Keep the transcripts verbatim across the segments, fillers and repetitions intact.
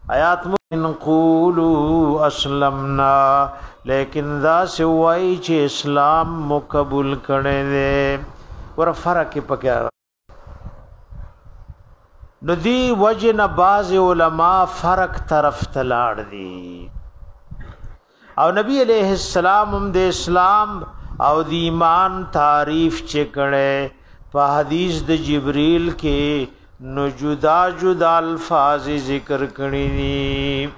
آیات من قولوا اسلمنا لیکن دا سوئی چې اسلام مقبول کړي دي ور فرق پکې نو دی وجن باز علماء فرق طرف تلاړ دي او نبی علیہ السلام هم د اسلام او د ایمان تعریف چې کړي په حدیث د جبرئیل کې نو جدا جدا الفاظ ذکر کړي دي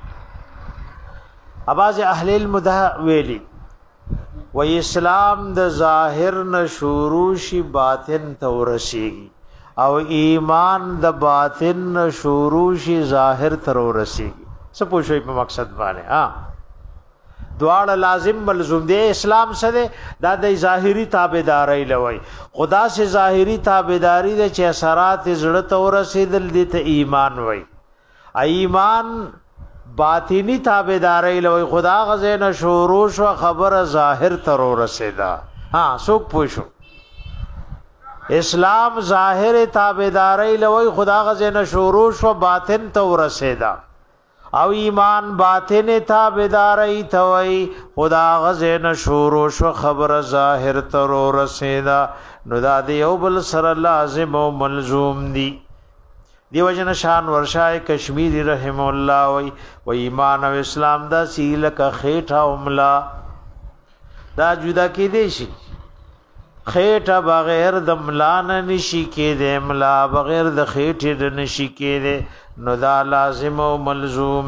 اواز اهل المدح ویلی و اسلام د ظاهر نه شروع شي باطن ته ورسیږي او ایمان د باطن نه شروع شي ظاهر ته ورسیږي څه پوښوي په مقصد باندې ها دواړه لازم ملزوم دي اسلام سره دا د ظاهری تابعداري لوي خدا سے ظاهری تابعداري د چې اثرات زړه ته ورسېدل دي ته ایمان وای ایمان باطینی تابعداري لوي خدا غزه شروع شو خبر ظاهر ته ورسېدا ها څوک پوښو اسلام ظاهر تابعداري لوي خدا غزه شروع شو باطن ته ورسېدا او ایمان باطن تابعداري توي خدا غزه شروع شو خبر ظاهر تر رسیدا نو دا دی او بل سره لازم او ملزوم دي دیو جن شان ورشای کشمیری رحم الله وی و ایمان او اسلام دا سیل کا خېټه عملا دا جدا کې دي شي خېټه بغیر د ملان نشي کې دي ملا بغیر د خېټه د نشي کې دي نو دا لازم او ملزوم